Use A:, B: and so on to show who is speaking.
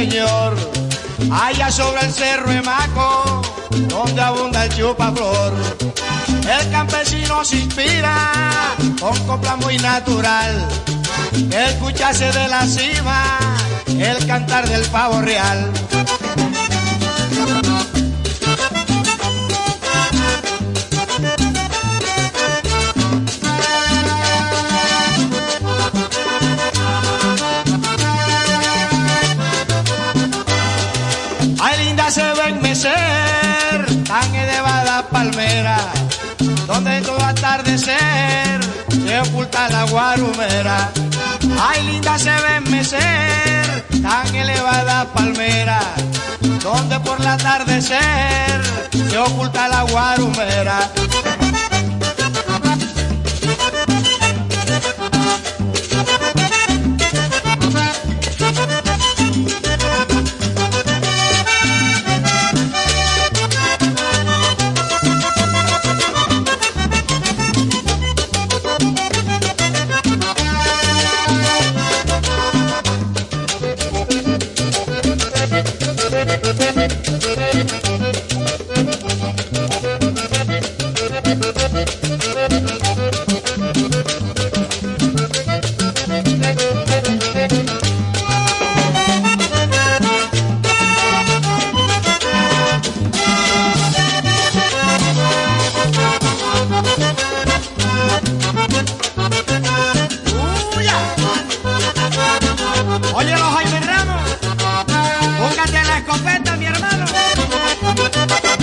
A: señor, allá sobre el cerro Emaco, donde abunda el chupaflor. El campesino se inspira con copla muy natural, escuchase de la cima el cantar del pavo real. Ay, linda se ve enmecer, tan elevada palmera, donde en todo atardecer se oculta la guarumera. Ay, linda se ve enmecer, tan elevada palmera, donde por el atardecer se oculta la guarumera. Oye, los Jaime Ramos, póngate la escopeta, mi hermano.